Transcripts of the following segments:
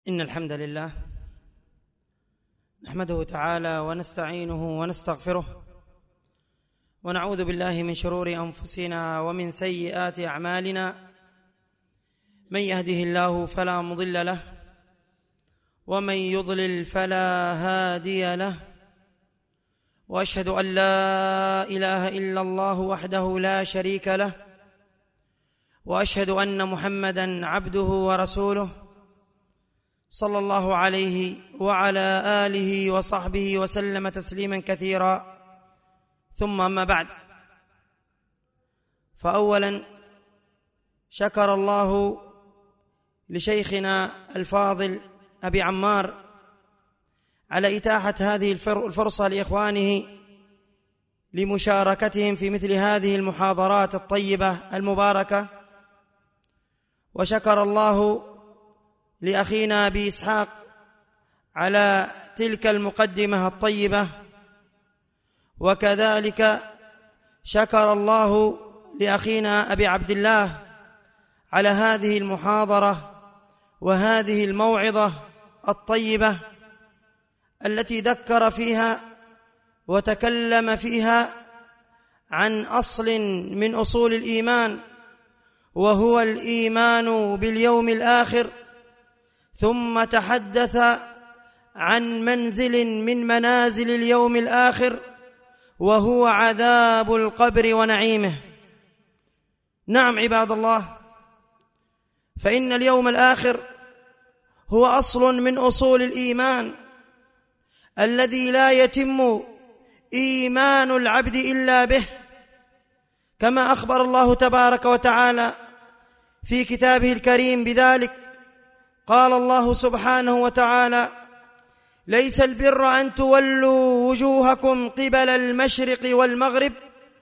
إن الحمد لله نحمده تعالى ونستعينه ونستغفره ونعوذ بالله من شرور أنفسنا ومن سيئات أعمالنا. من يهده الله فلا مضل له ومن يضلل فلا هادي له، وأشهد أن لا إله إلا الله وحده لا شريك له، وأشهد أن محمدًا عبده ورسوله صلى الله عليه وعلى آله وصحبه وسلم تسليما كثيرا. ثم أما بعد، فأولا شكر الله لشيخنا الفاضل أبي عمار على إتاحة هذه الفرصة لإخوانه لمشاركتهم في مثل هذه المحاضرات الطيبة المباركة، وشكر الله لأخينا أبي إسحاق على تلك المقدمة الطيبة، وكذلك شكر الله لأخينا أبي عبد الله على هذه المحاضرة وهذه الموعظة الطيبة التي ذكر فيها وتكلم فيها عن أصل من أصول الإيمان، وهو الإيمان باليوم الآخر، ثم تحدث عن منزل من منازل اليوم الآخر وهو عذاب القبر ونعيمه. نعم عباد الله، فإن اليوم الآخر هو أصل من أصول الإيمان الذي لا يتم إيمان العبد إلا به، كما أخبر الله تبارك وتعالى في كتابه الكريم بذلك. قال الله سبحانه وتعالى: ليس البر أن تولوا وجوهكم قبل المشرق والمغرب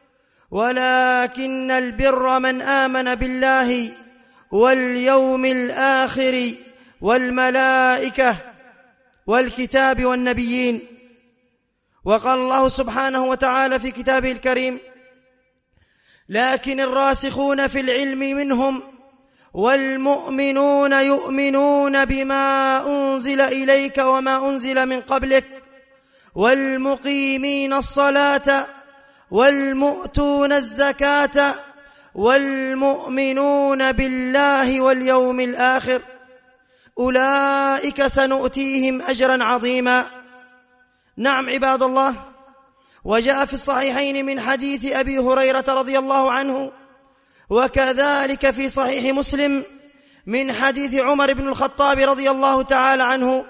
ولكن البر من آمن بالله واليوم الآخر والملائكة والكتاب والنبيين. وقال الله سبحانه وتعالى في كتابه الكريم: لكن الراسخون في العلم منهم والمؤمنون يؤمنون بما أنزل إليك وما أنزل من قبلك والمقيمين الصلاة والمؤتون الزكاة والمؤمنون بالله واليوم الآخر أولئك سنؤتيهم أجرا عظيما. نعم عباد الله، وجاء في الصحيحين من حديث أبي هريرة رضي الله عنه، وكذلك في صحيح مسلم من حديث عمر بن الخطاب رضي الله تعالى عنه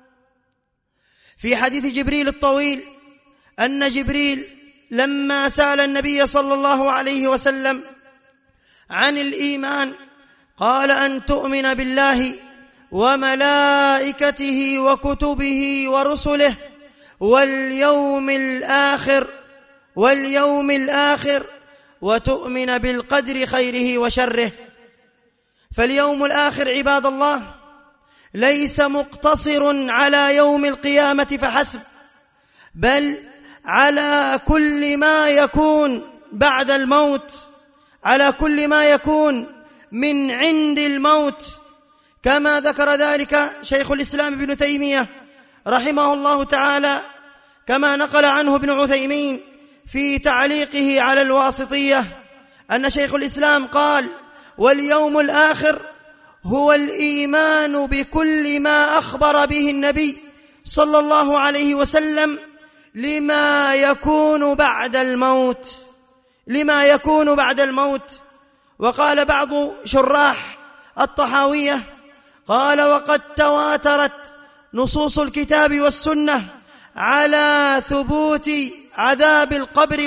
في حديث جبريل الطويل، أن جبريل لما سأل النبي صلى الله عليه وسلم عن الإيمان قال: أن تؤمن بالله وملائكته وكتبه ورسله واليوم الآخر وتؤمن بالقدر خيره وشره. فاليوم الآخر عباد الله ليس مقتصر على يوم القيامة فحسب، بل على كل ما يكون بعد الموت، على كل ما يكون من عند الموت، كما ذكر ذلك شيخ الإسلام ابن تيمية رحمه الله تعالى، كما نقل عنه ابن عثيمين في تعليقه على الواسطية أن شيخ الإسلام قال: واليوم الآخر هو الإيمان بكل ما أخبر به النبي صلى الله عليه وسلم لما يكون بعد الموت. وقال بعض شراح الطحاوية قال: وقد تواترت نصوص الكتاب والسنة على ثبوت عذاب القبر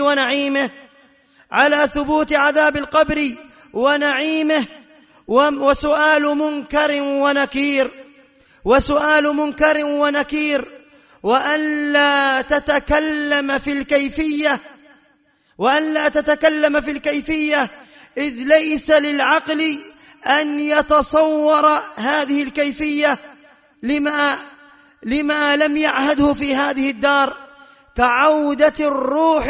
ونعيمه، وسؤال منكر ونكير، وأن لا تتكلم في الكيفية إذ ليس للعقل أن يتصور هذه الكيفية لما لم يعهده في هذه الدار، كعودة الروح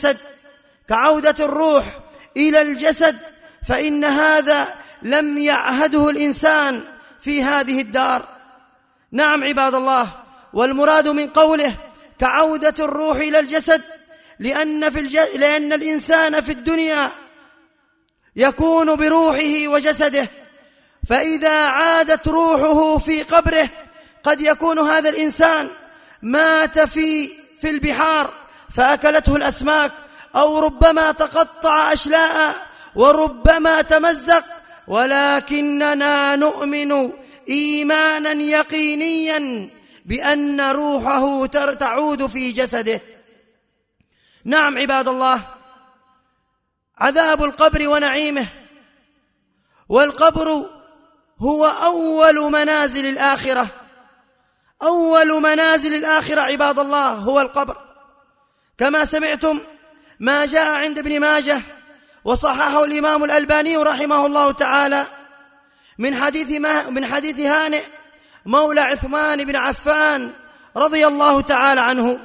إلى الجسد، فإن هذا لم يعهده الإنسان في هذه الدار. نعم عباد الله، والمراد من قوله كعودة الروح إلى الجسد لأن الإنسان في الدنيا يكون بروحه وجسده، فإذا عادت روحه في قبره قد يكون هذا الإنسان مات في البحار فأكلته الأسماك، أو ربما تقطع أشلاء وربما تمزق، ولكننا نؤمن إيمانا يقينيا بأن روحه تعود في جسده. نعم عباد الله، عذاب القبر ونعيمه، والقبر هو أول منازل الآخرة. أول منازل الآخرة عباد الله هو القبر، كما سمعتم ما جاء عند ابن ماجه وصححه الإمام الألباني رحمه الله تعالى من حديث هانئ مولى عثمان بن عفان رضي الله تعالى عنه،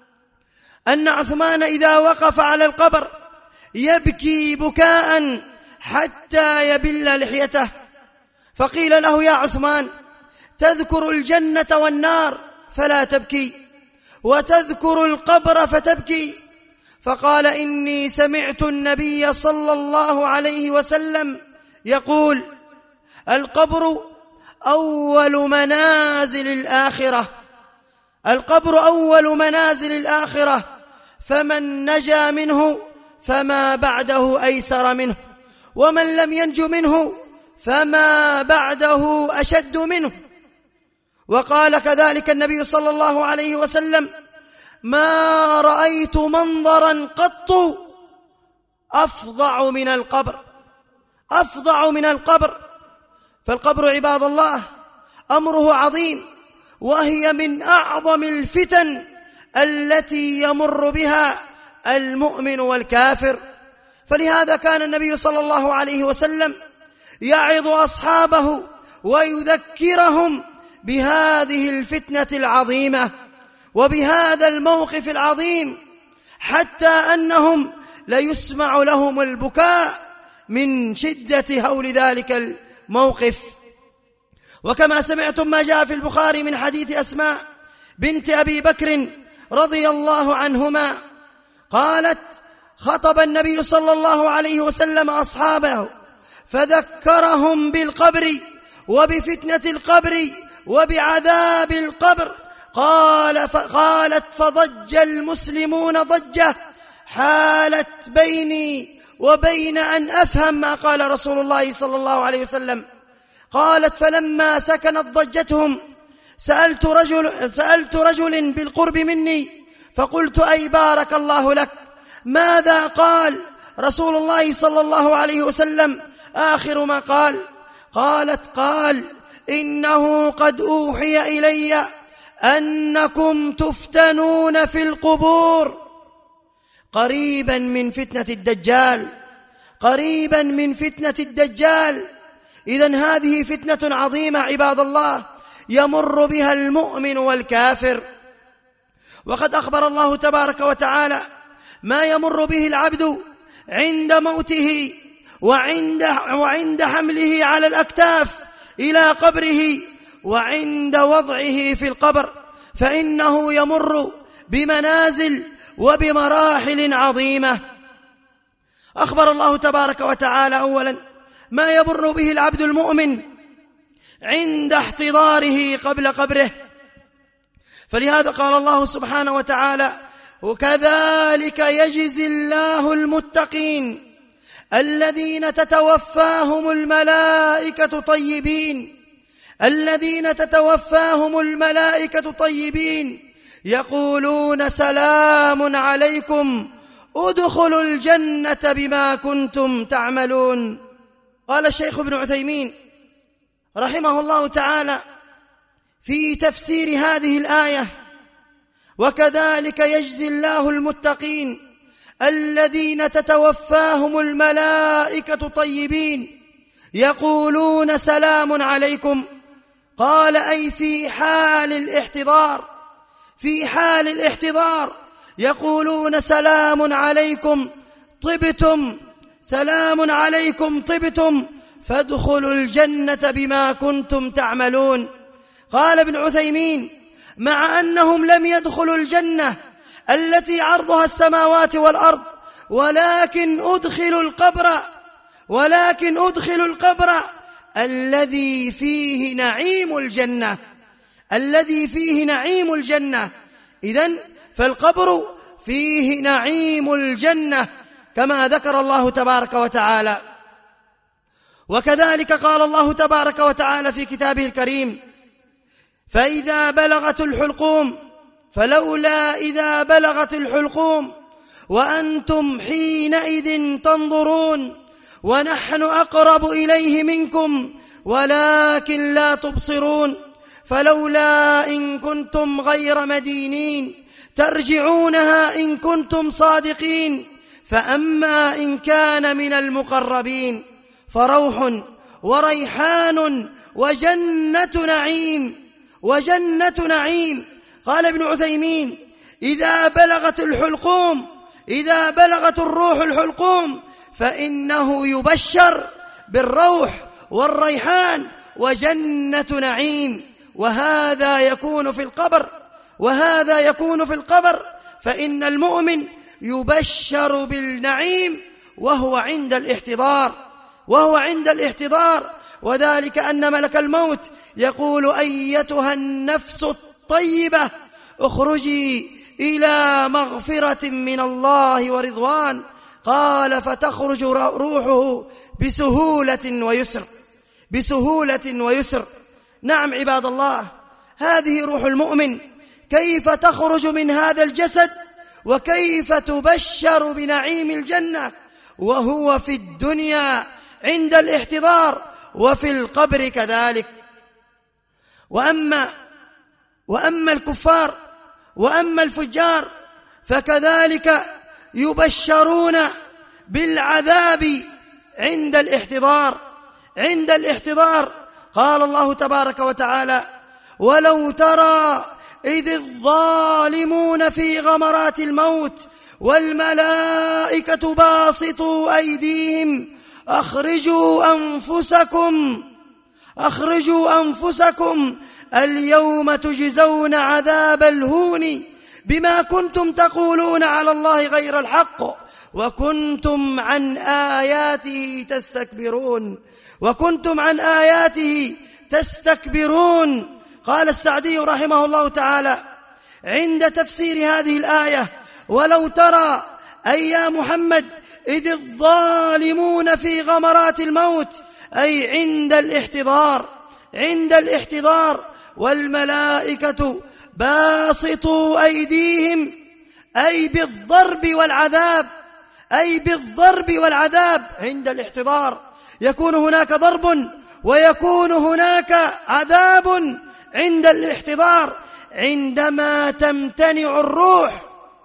أن عثمان إذا وقف على القبر يبكي بكاء حتى يبل لحيته، فقيل له: يا عثمان، تذكر الجنة والنار فلا تبكي، وتذكر القبر فتبكي؟ فقال: إني سمعت النبي صلى الله عليه وسلم يقول: القبر أول منازل الآخرة، القبر أول منازل الآخرة، فمن نجا منه فما بعده أيسر منه، ومن لم ينج منه فما بعده أشد منه. وقال كذلك النبي صلى الله عليه وسلم: ما رأيت منظرا قط أفظع من القبر، أفظع من القبر. فالقبر عباد الله أمره عظيم، وهي من أعظم الفتن التي يمر بها المؤمن والكافر. فلهذا كان النبي صلى الله عليه وسلم يعظ أصحابه ويذكرهم بهذه الفتنة العظيمة وبهذا الموقف العظيم، حتى أنهم ليسمع لهم البكاء من شدة هول ذلك الموقف. وكما سمعتم ما جاء في البخاري من حديث أسماء بنت أبي بكر رضي الله عنهما قالت: خطب النبي صلى الله عليه وسلم أصحابه فذكرهم بالقبر وبفتنة القبر وبعذاب القبر. قالت: فضج المسلمون ضجة حالت بيني وبين أن أفهم ما قال رسول الله صلى الله عليه وسلم. قالت: فلما سكنت ضجتهم سألت رجل بالقرب مني فقلت: أي بارك الله لك، ماذا قال رسول الله صلى الله عليه وسلم آخر ما قال؟ قالت: قال: إنه قد أوحي إلي أنكم تفتنون في القبور قريبا من فتنة الدجال، قريبا من فتنة الدجال. إذن هذه فتنة عظيمة عباد الله يمر بها المؤمن والكافر. وقد أخبر الله تبارك وتعالى ما يمر به العبد عند موته وعند حمله على الأكتاف إلى قبره وعند وضعه في القبر، فإنه يمر بمنازل وبمراحل عظيمة. أخبر الله تبارك وتعالى أولا ما يمر به العبد المؤمن عند احتضاره قبل قبره، فلهذا قال الله سبحانه وتعالى: وكذلك يجزي الله المتقين الذين تتوفاهم الملائكة طيبين، الذين تتوفاهم الملائكة طيبين يقولون سلام عليكم ادخلوا الجنة بما كنتم تعملون. قال الشيخ ابن عثيمين رحمه الله تعالى في تفسير هذه الآية: وكذلك يجزي الله المتقين الذين تتوفاهم الملائكة طيبين يقولون سلام عليكم. قال: أي في حال الاحتضار، في حال الاحتضار يقولون سلام عليكم طبتم، سلام عليكم طبتم فادخلوا الجنة بما كنتم تعملون. قال ابن عثيمين: مع أنهم لم يدخلوا الجنة التي عرضها السماوات والأرض، ولكن أدخلوا القبر الذي فيه نعيم الجنة، إذن فالقبر فيه نعيم الجنة كما ذكر الله تبارك وتعالى. وكذلك قال الله تبارك وتعالى في كتابه الكريم: فإذا بلغت الحلقوم فلولا إذا بلغت الحلقوم وأنتم حينئذ تنظرون ونحن أقرب إليه منكم ولكن لا تبصرون فلولا إن كنتم غير مدينين ترجعونها إن كنتم صادقين فأما إن كان من المقربين فروح وريحان وجنة نعيم. قال ابن عثيمين: إذا بلغت الروح الحلقوم فإنه يبشر بالروح والريحان وجنة نعيم، وهذا يكون في القبر، فإن المؤمن يبشر بالنعيم وهو عند الاحتضار، وذلك أن ملك الموت يقول: أيتها النفس الطيبة اخرجي إلى مغفرة من الله ورضوان. قال: فتخرج روحه بسهولة ويسر. نعم عباد الله، هذه روح المؤمن، كيف تخرج من هذا الجسد وكيف تبشر بنعيم الجنة وهو في الدنيا عند الاحتضار وفي القبر كذلك. وأما الكفار وأما الفجار فكذلك يبشرون بالعذاب عند الاحتضار. قال الله تبارك وتعالى: ولو ترى إذ الظالمون في غمرات الموت والملائكة باسطوا أيديهم أخرجوا أنفسكم اليوم تجزون عذاب الهون بما كنتم تقولون على الله غير الحق وكنتم عن آياته تستكبرون. قال السعدي رحمه الله تعالى عند تفسير هذه الآية: ولو ترى أي يا محمد إذ الظالمون في غمرات الموت، أي عند الاحتضار والملائكة باسطوا أيديهم، أي بالضرب والعذاب عند الاحتضار. يكون هناك ضرب ويكون هناك عذاب عند الاحتضار عندما تمتنع الروح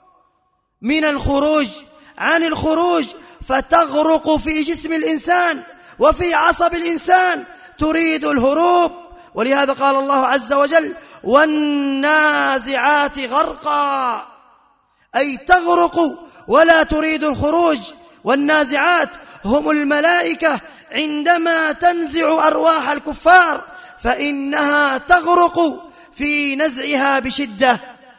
عن الخروج فتغرق في جسم الإنسان وفي عصب الإنسان تريد الهروب. ولهذا قال الله عز وجل: والنازعات غرقا، أي تغرق ولا تريد الخروج. والنازعات هم الملائكة عندما تنزع أرواح الكفار فإنها تغرق في نزعها بشدة.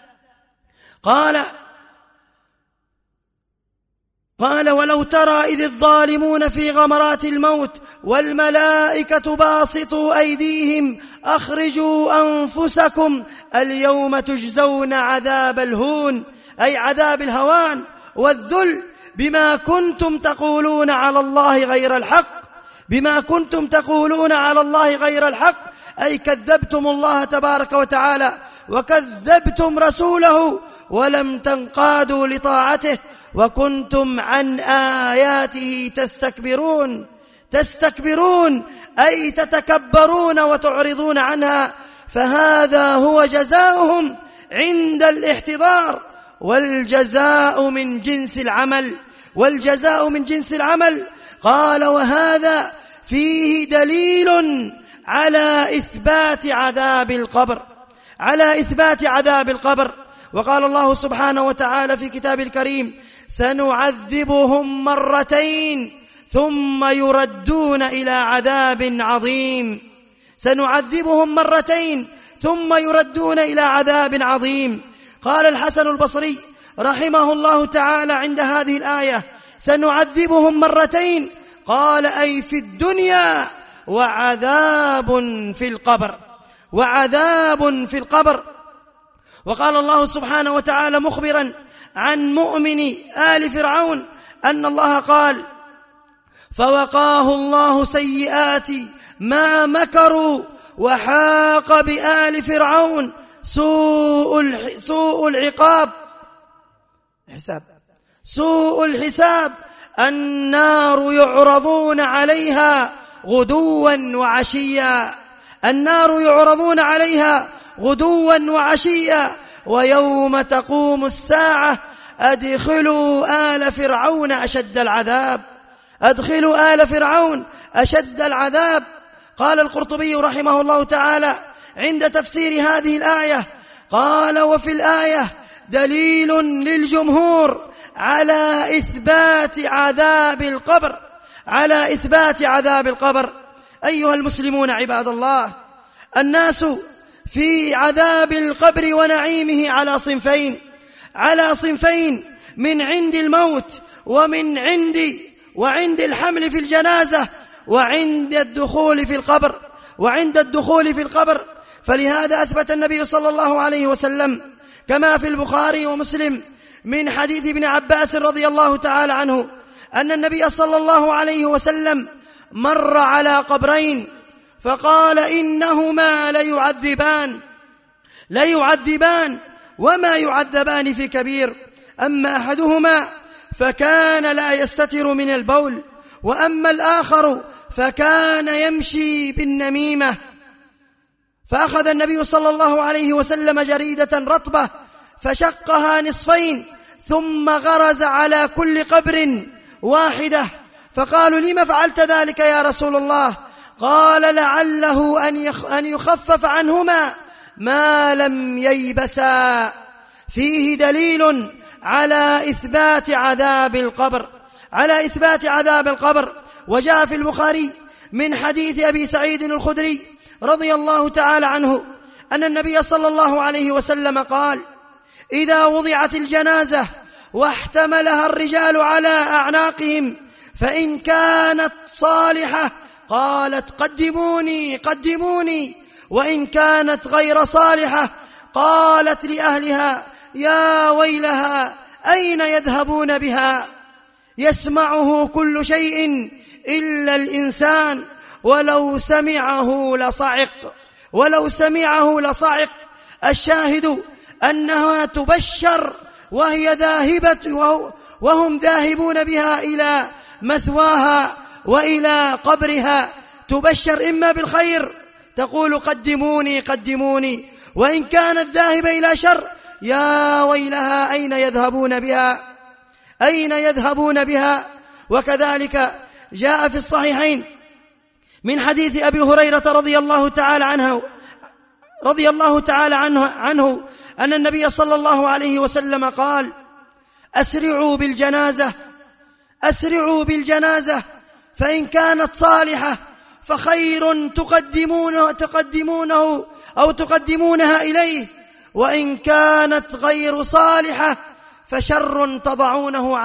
قال: ولو ترى إذ الظالمون في غمرات الموت والملائكة باسطوا أيديهم أخرجوا أنفسكم اليوم تجزون عذاب الهون، أي عذاب الهوان والذل بما كنتم تقولون على الله غير الحق، أي كذبتم الله تبارك وتعالى وكذبتم رسوله ولم تنقادوا لطاعته وكنتم عن آياته تستكبرون أي تتكبرون وتعرضون عنها. فهذا هو جزاؤهم عند الاحتضار، والجزاء من جنس العمل. قال: وهذا فيه دليل على إثبات عذاب القبر. وقال الله سبحانه وتعالى في كتابه الكريم: سنعذبهم مرتين ثم يردون إلى عذاب عظيم. سنعذبهم مرتين ثم يردون إلى عذاب عظيم. قال الحسن البصري رحمه الله تعالى عند هذه الآية: سنعذبهم مرتين. قال: أي في الدنيا وعذاب في القبر، وعذاب في القبر. وقال الله سبحانه وتعالى مخبرا عن مؤمن آل فرعون أن الله قال: فوقاه الله سيئات ما مكروا وحاق بآل فرعون سوء الحساب. النار يعرضون عليها غدوا وعشيا، النار يعرضون عليها غدوا وعشيا، ويوم تقوم الساعة أدخلوا آل فرعون أشد العذاب، أدخلوا آل فرعون أشد العذاب. قال القرطبي رحمه الله تعالى عند تفسير هذه الآية، قال: وفي الآية دليل للجمهور على إثبات عذاب القبر، على إثبات عذاب القبر. أيها المسلمون عباد الله، الناس في عذاب القبر ونعيمه على صنفين من عند الموت وعند الحمل في الجنازة وعند الدخول في القبر. فلهذا أثبت النبي صلى الله عليه وسلم كما في البخاري ومسلم من حديث ابن عباس رضي الله تعالى عنه أن النبي صلى الله عليه وسلم مر على قبرين فقال: إنهما ليعذبان وما يعذبان في كبير، أما أحدهما فكان لا يستتر من البول، وأما الآخر فكان يمشي بالنميمة. فأخذ النبي صلى الله عليه وسلم جريدة رطبة فشقها نصفين ثم غرز على كل قبر واحدة. فقالوا: لما فعلت ذلك يا رسول الله؟ قال: لعله أن يخفف عنهما ما لم ييبسا. فيه دليل على إثبات عذاب القبر. وجاء في البخاري من حديث أبي سعيد الخدري رضي الله تعالى عنه أن النبي صلى الله عليه وسلم قال: إذا وضعت الجنازة واحتملها الرجال على أعناقهم فإن كانت صالحة قالت: قدموني، وإن كانت غير صالحة قالت لأهلها: يا ويلها أين يذهبون بها؟ يسمعه كل شيء إلا الإنسان ولو سمعه لصعق. الشاهد أنها تبشر وهي ذاهبة وهم ذاهبون بها إلى مثواها وإلى قبرها، تبشر إما بالخير تقول: قدموني، وإن كانت ذاهبة إلى شر: يا ويلها أين يذهبون بها. وكذلك جاء في الصحيحين من حديث أبي هريرة رضي الله تعالى عنه أن النبي صلى الله عليه وسلم قال: أسرعوا بالجنازة فإن كانت صالحة فخير تقدمونها إليه، وإن كانت غير صالحة فشر تضعونه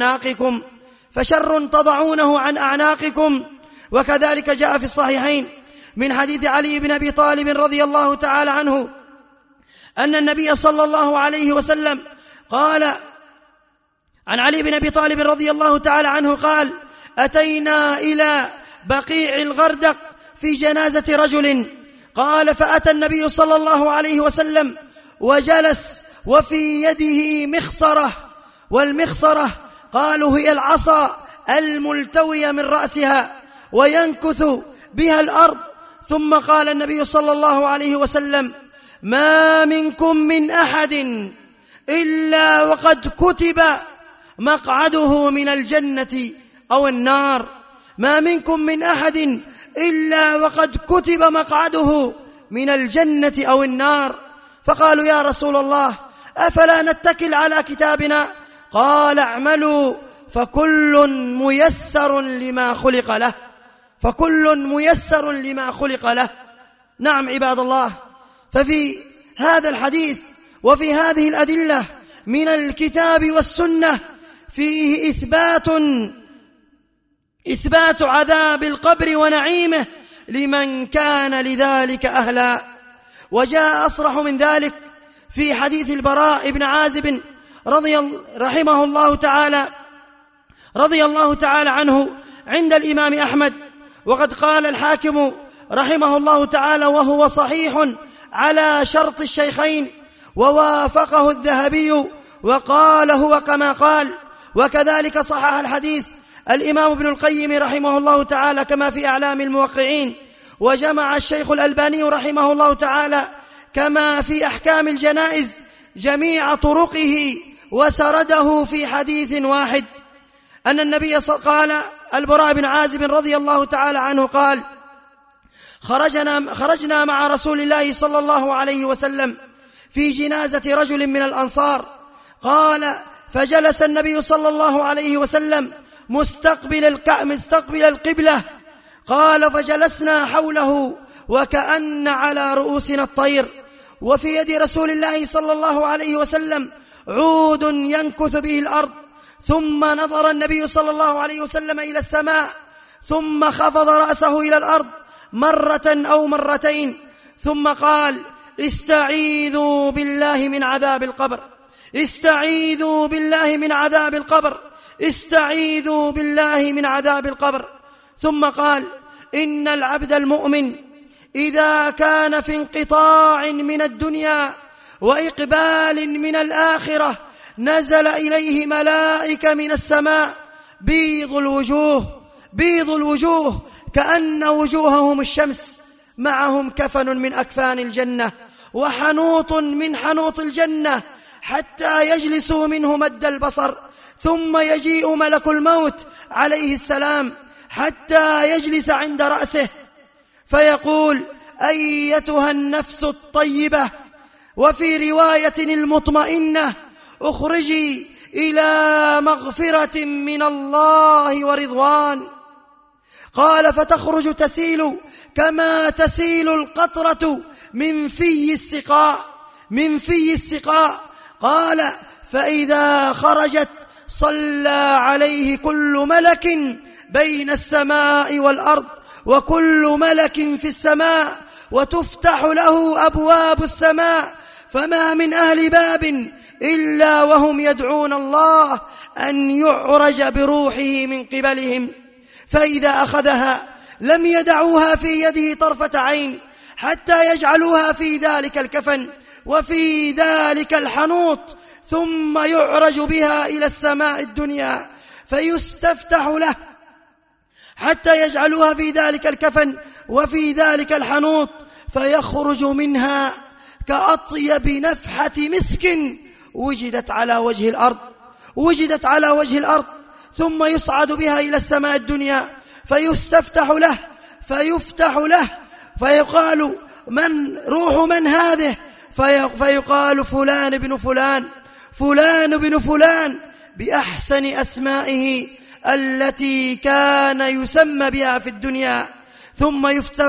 عن أعناقكم. وكذلك جاء في الصحيحين من حديث علي بن أبي طالب رضي الله تعالى عنه أن النبي صلى الله عليه وسلم قال عن علي بن أبي طالب رضي الله تعالى عنه قال: أتينا إلى بقيع الغردق في جنازة رجل. قال: فأتى النبي صلى الله عليه وسلم وجلس وفي يده مخصرة، والمخصرة قالوا هي العصا الملتوية من رأسها وينكث بها الأرض. ثم قال النبي صلى الله عليه وسلم: ما منكم من أحد إلا وقد كتب مقعده من الجنة أو النار، ما منكم من أحد إلا وقد كتب مقعده من الجنة أو النار. فقالوا: يا رسول الله أفلا نتكل على كتابنا؟ قال: اعملوا فكل ميسر لما خلق له. نعم عباد الله، ففي هذا الحديث وفي هذه الأدلة من الكتاب والسنة فيه إثبات عذاب القبر ونعيمه لمن كان لذلك أهلا. وجاء أصرح من ذلك في حديث البراء بن عازب رضي الله تعالى عنه عند الإمام أحمد، وقد قال الحاكم رحمه الله تعالى وهو صحيح على شرط الشيخين، ووافقه الذهبي وقال هو كما قال. وكذلك صحح الحديث الإمام ابن القيم رحمه الله تعالى كما في أعلام الموقعين، وجمع الشيخ الألباني رحمه الله تعالى كما في أحكام الجنائز جميع طرقه وسرده في حديث واحد، أن النبي قال البراء بن عازب رضي الله تعالى عنه قال: خرجنا مع رسول الله صلى الله عليه وسلم في جنازة رجل من الأنصار، قال: فجلس النبي صلى الله عليه وسلم مستقبل القبلة، قال: فجلسنا حوله وكأن على رؤوسنا الطير، وفي يد رسول الله صلى الله عليه وسلم عود ينكث به الأرض. ثم نظر النبي صلى الله عليه وسلم إلى السماء، ثم خفض رأسه إلى الأرض مرة أو مرتين، ثم قال: استعيذوا بالله من عذاب القبر، استعيذوا بالله من عذاب القبر، استعيذوا بالله من عذاب القبر. ثم قال: إن العبد المؤمن إذا كان في انقطاع من الدنيا وإقبال من الآخرة نزل إليه ملائكة من السماء بيض الوجوه كأن وجوههم الشمس، معهم كفن من أكفان الجنة وحنوط من حنوط الجنة، حتى يجلسوا منه مد البصر، ثم يجيء ملك الموت عليه السلام حتى يجلس عند رأسه فيقول: أيتها النفس الطيبة، وفي رواية المطمئنة: اخرجي إلى مغفرة من الله ورضوان. قال: فتخرج تسيل كما تسيل القطرة من في السقاء. قال: فإذا خرجت صلى عليه كل ملك بين السماء والأرض، وكل ملك في السماء، وتفتح له أبواب السماء، فما من أهل باب إلا وهم يدعون الله أن يعرج بروحه من قبلهم، فإذا أخذها لم يدعوها في يده طرفة عين حتى يجعلوها في ذلك الكفن وفي ذلك الحنوط، ثم يعرج بها إلى السماء الدنيا فيستفتح له حتى يجعلوها في ذلك الكفن وفي ذلك الحنوط، فيخرج منها كأطيب نفحة مسك وجدت على وجه الأرض، ثم يصعد بها إلى السماء الدنيا فيفتح له فيقال: روح من هذه؟ فيقال: فلان بن فلان بأحسن أسمائه التي كان يسمى بها في الدنيا. ثم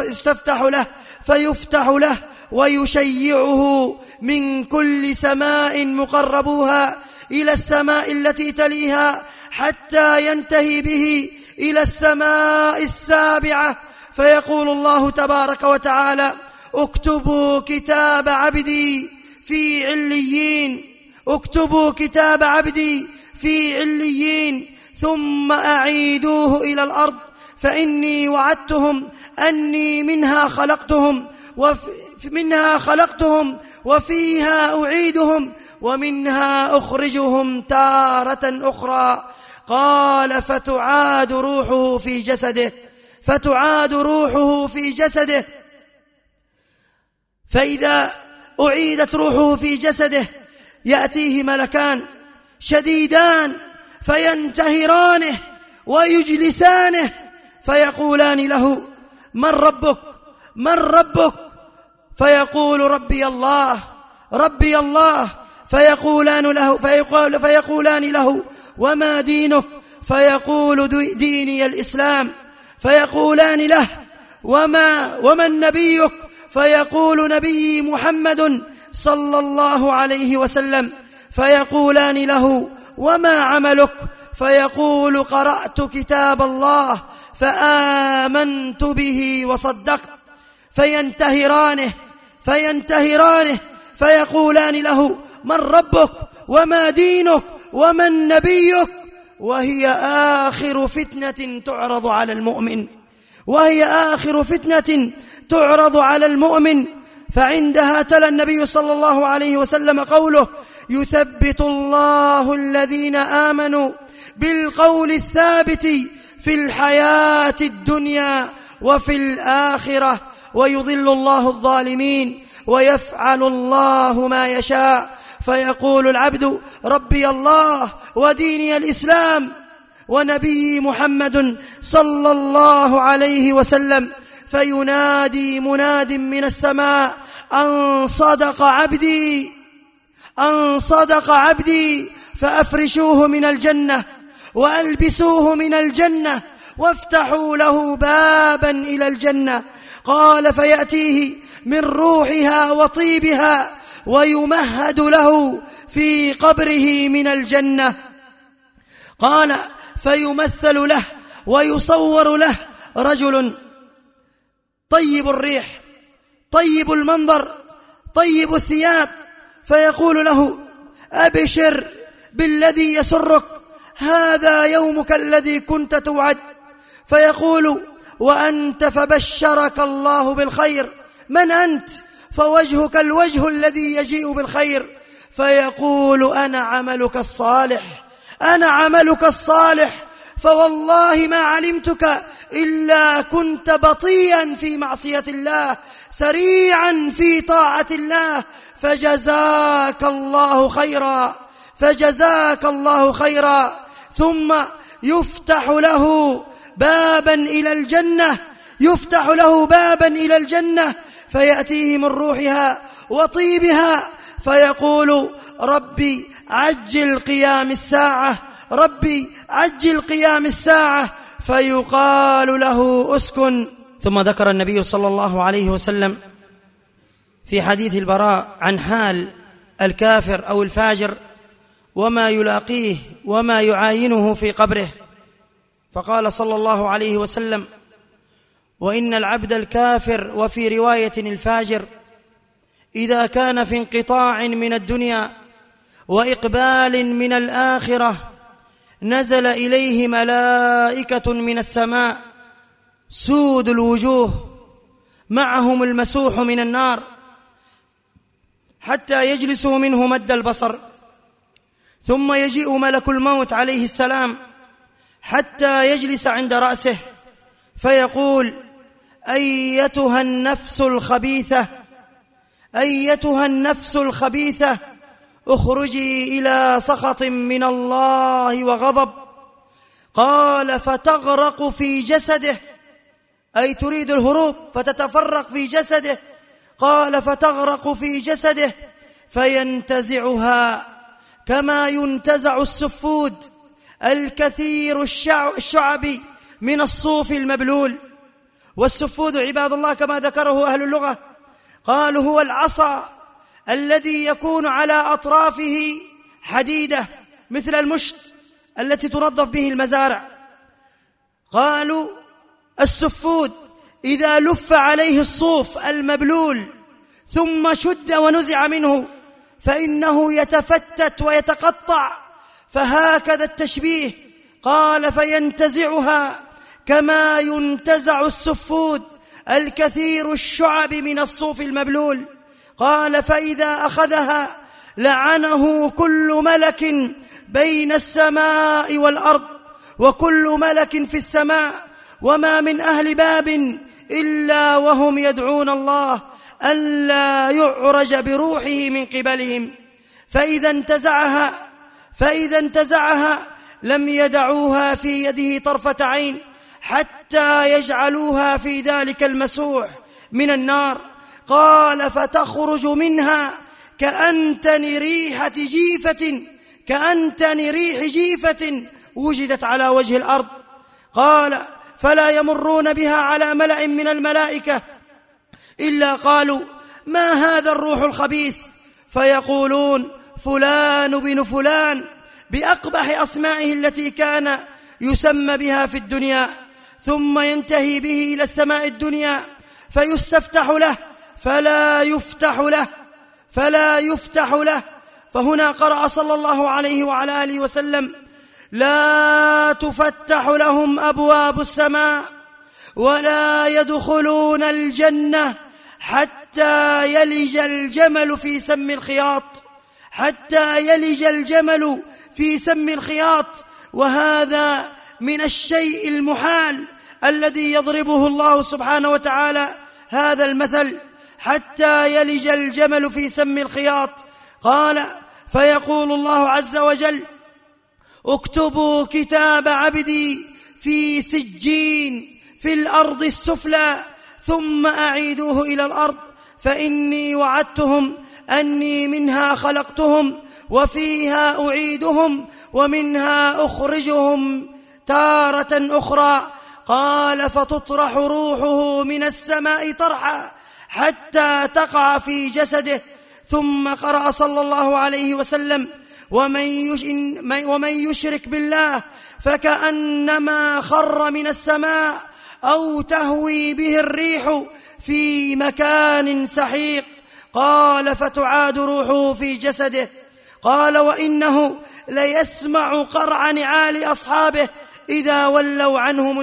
فيفتح له ويشيعه من كل سماء مقربوها إلى السماء التي تليها، حتى ينتهي به إلى السماء السابعة، فيقول الله تبارك وتعالى: اكتبوا كتاب عبدي في عليين، اكتبوا كتاب عبدي في عليين، ثم أعيدوه إلى الأرض، فإني وعدتهم أني منها خلقتهم وفيها أعيدهم ومنها أخرجهم تارة أخرى. قال: فتعاد روحه في جسده، فإذا أعيدت روحه في جسده يأتيه ملكان شديدان فينتهرانه ويجلسانه، فيقولان له: من ربك؟ فيقول: ربي الله. فيقولان له: وما دينك؟ فيقول: ديني الإسلام. فيقولان له: ومن نبيك؟ فيقول نبي محمد صلى الله عليه وسلم، فيقولان له: وما عملك؟ فيقول: قرأت كتاب الله فآمنت به وصدقت. فينتهرانه فيقولان له: من ربك وما دينك ومن نبيك؟ وهي آخر فتنة تعرض على المؤمن. فعندها تلا النبي صلى الله عليه وسلم قوله: يثبت الله الذين آمنوا بالقول الثابت في الحياة الدنيا وفي الآخرة ويضل الله الظالمين ويفعل الله ما يشاء. فيقول العبد: ربي الله وديني الإسلام ونبي محمد صلى الله عليه وسلم. فينادي مناد من السماء: أن صدق عبدي فأفرشوه من الجنة وألبسوه من الجنة وافتحوا له بابا إلى الجنة. قال: فيأتيه من روحها وطيبها ويمهد له في قبره من الجنة. قال: فيمثل له ويصور له رجل طيب الريح طيب المنظر طيب الثياب، فيقول له: أبشر بالذي يسرك، هذا يومك الذي كنت توعد. فيقول: وأنت؟ فبشرك الله بالخير. من أنت؟ فوجهك الوجه الذي يجيء بالخير. فيقول: أنا عملك الصالح، فوالله ما علمتك إلا كنت بطيئا في معصية الله سريعا في طاعة الله، فجزاك الله خيرا. ثم يفتح له بابا إلى الجنة فيأتيه من روحها وطيبها، فيقول: ربي عجل قيام الساعة، فيقال له: اسكن. ثم ذكر النبي صلى الله عليه وسلم في حديث البراء عن حال الكافر أو الفاجر وما يلاقيه وما يعاينه في قبره، فقال صلى الله عليه وسلم: وإن العبد الكافر، وفي رواية الفاجر، إذا كان في انقطاع من الدنيا وإقبال من الآخرة نزل إليه ملائكة من السماء سود الوجوه معهم المسوح من النار، حتى يجلسوا منه مد البصر، ثم يجيء ملك الموت عليه السلام حتى يجلس عند رأسه، فيقول: أيتها النفس الخبيثة اخرجي إلى سخط من الله وغضب. قال: فتغرق في جسده، أي تريد الهروب فتتفرق في جسده. قال: فتغرق في جسده فينتزعها كما ينتزع السفود الكثير الشعب من الصوف المبلول. والسفود عباد الله كما ذكره أهل اللغة قالوا هو العصا الذي يكون على أطرافه حديدة مثل المشط التي تنظف به المزارع. قالوا السفود إذا لف عليه الصوف المبلول ثم شد ونزع منه فإنه يتفتت ويتقطع، فهكذا التشبيه. قال: فينتزعها كما ينتزع السفود الكثير الشعب من الصوف المبلول. قال: فإذا أخذها لعنه كل ملك بين السماء والأرض وكل ملك في السماء، وما من أهل باب إلا وهم يدعون الله ألا يعرج بروحه من قبلهم. فإذا انتزعها لم يدعوها في يده طرفة عين حتى يجعلوها في ذلك المسوح من النار. قال: فتخرج منها كأنتن ريح جيفة وجدت على وجه الأرض. قال: فلا يمرون بها على ملأ من الملائكة إلا قالوا: ما هذا الروح الخبيث؟ فيقولون: فلان بن فلان، بأقبح أسمائه التي كان يسمى بها في الدنيا. ثم ينتهي به إلى السماء الدنيا فيستفتح له فلا يفتح له. فهنا قرأ صلى الله عليه وعلى آله وسلم: لا تفتح لهم أبواب السماء ولا يدخلون الجنة حتى يلج الجمل في سم الخياط، وهذا من الشيء المحال الذي يضربه الله سبحانه وتعالى هذا المثل: حتى يلج الجمل في سم الخياط. قال: فيقول الله عز وجل: اكتبوا كتاب عبدي في سجين في الأرض السفلى ثم أعيدوه إلى الأرض، فإني وعدتهم أني منها خلقتهم وفيها أعيدهم ومنها أخرجهم تارة أخرى. قال: فتطرح روحه من السماء طرحا حتى تقع في جسده. ثم قرأ صلى الله عليه وسلم: ومن يشرك بالله فكأنما خر من السماء أو تهوي به الريح في مكان سحيق. قال: فتعاد روحه في جسده. قال: وإنه ليسمع قرع نعال أصحابه إذا ولوا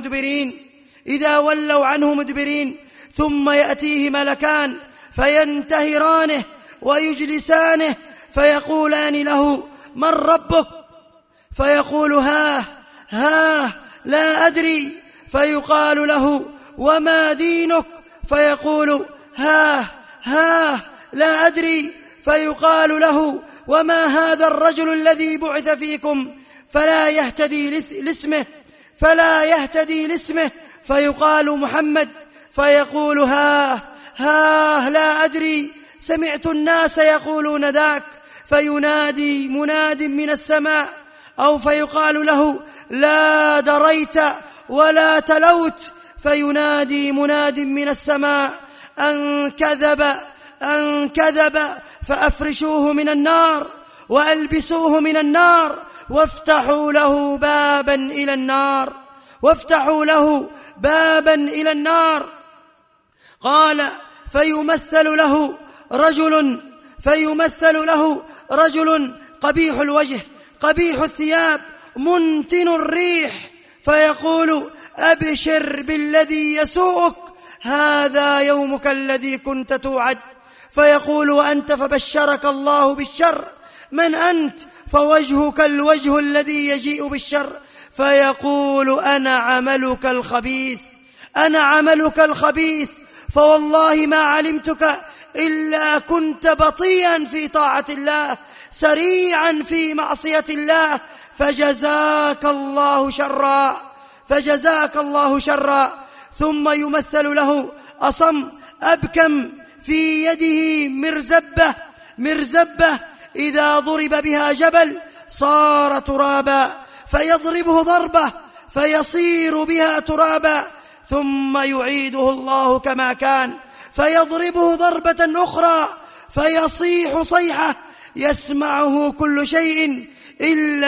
عنه مدبرين. ثم يأتيه ملكان فينتهرانه ويجلسانه فيقولان له: من ربك؟ فيقول: ها لا أدري. فيقال له: وما دينك؟ فيقول: ها لا أدري. فيقال له: وما هذا الرجل الذي بعث فيكم؟ فلا يهتدي لاسمه. فيقال: محمد. فيقول: ها لا أدري، سمعت الناس يقولون ذاك. فينادي مناد من السماء، أو فيقال له: لا دريت ولا تلوت. فينادي مناد من السماء: أن كذب فأفرشوه من النار وألبسوه من النار وافتحوا له بابا إلى النار. قال: فيمثل له رجل قبيح الوجه قبيح الثياب منتن الريح، فيقول: أبشر بالذي يسوءك، هذا يومك الذي كنت توعد. فيقول: وأنت؟ فبشرك الله بالشر. من أنت؟ فوجهك الوجه الذي يجيء بالشر. فيقول: أنا عملك الخبيث، فوالله ما علمتك إلا كنت بطيئا في طاعة الله سريعا في معصية الله، فجزاك الله شرا. ثم يمثل له أصم أبكم في يده مرزبة إذا ضرب بها جبل صار ترابا، فيضربه ضربة فيصير بها ترابا، ثم يعيده الله كما كان فيضربه ضربة أخرى فيصيح صيحة يسمعه كل شيء إلا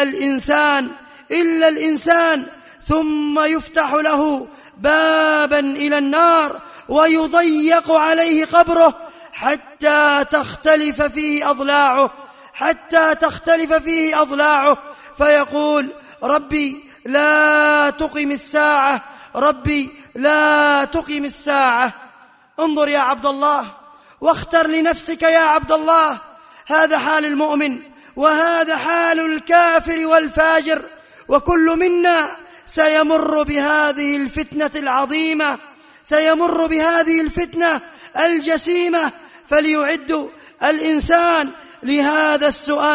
الإنسان. ثم يفتح له بابا إلى النار ويضيق عليه قبره حتى تختلف فيه أضلاعه، فيقول: ربي لا تقم الساعة. انظر يا عبد الله واختر لنفسك يا عبد الله، هذا حال المؤمن وهذا حال الكافر والفاجر، وكل منا سيمر بهذه الفتنة العظيمة، سيمر بهذه الفتنة الجسيمة، فليعد الإنسان لهذا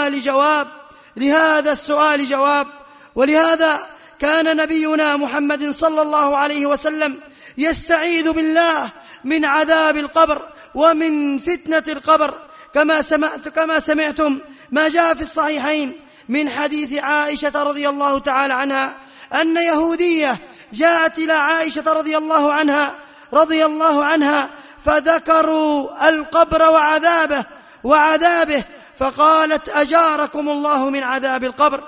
السؤال جواب. ولهذا كان نبينا محمد صلى الله عليه وسلم يستعيذ بالله من عذاب القبر ومن فتنة القبر، كما سمعتم ما جاء في الصحيحين من حديث عائشة رضي الله تعالى عنها أن يهودية جاءت إلى عائشة رضي الله عنها فذكروا القبر وعذابه فقالت أجاركم الله من عذاب القبر.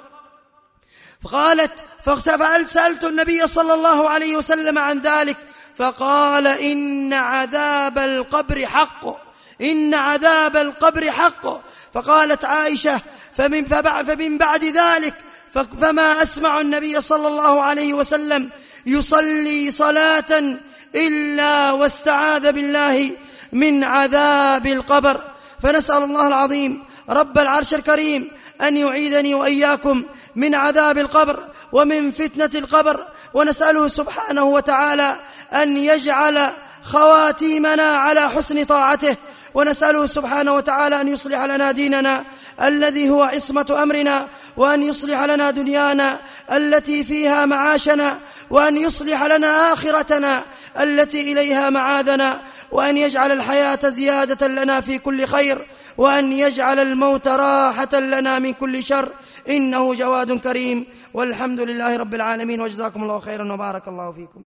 فسألت النبي صلى الله عليه وسلم عن ذلك فقال إن عذاب القبر حق. فقالت عائشة فمن بعد ذلك فما أسمع النبي صلى الله عليه وسلم يصلي صلاة إلا واستعاذ بالله من عذاب القبر. فنسأل الله العظيم رب العرش الكريم أن يعيذني وإياكم من عذاب القبر ومن فتنة القبر، ونسأله سبحانه وتعالى أن يجعل خواتيمنا على حسن طاعته، ونسأله سبحانه وتعالى أن يصلح لنا ديننا الذي هو عصمة أمرنا، وأن يصلح لنا دنيانا التي فيها معاشنا، وأن يصلح لنا آخرتنا التي إليها معاذنا، وأن يجعل الحياة زيادة لنا في كل خير، وأن يجعل الموت راحة لنا من كل شر، إنه جواد كريم. والحمد لله رب العالمين، وجزاكم الله خيرا وبارك الله فيكم.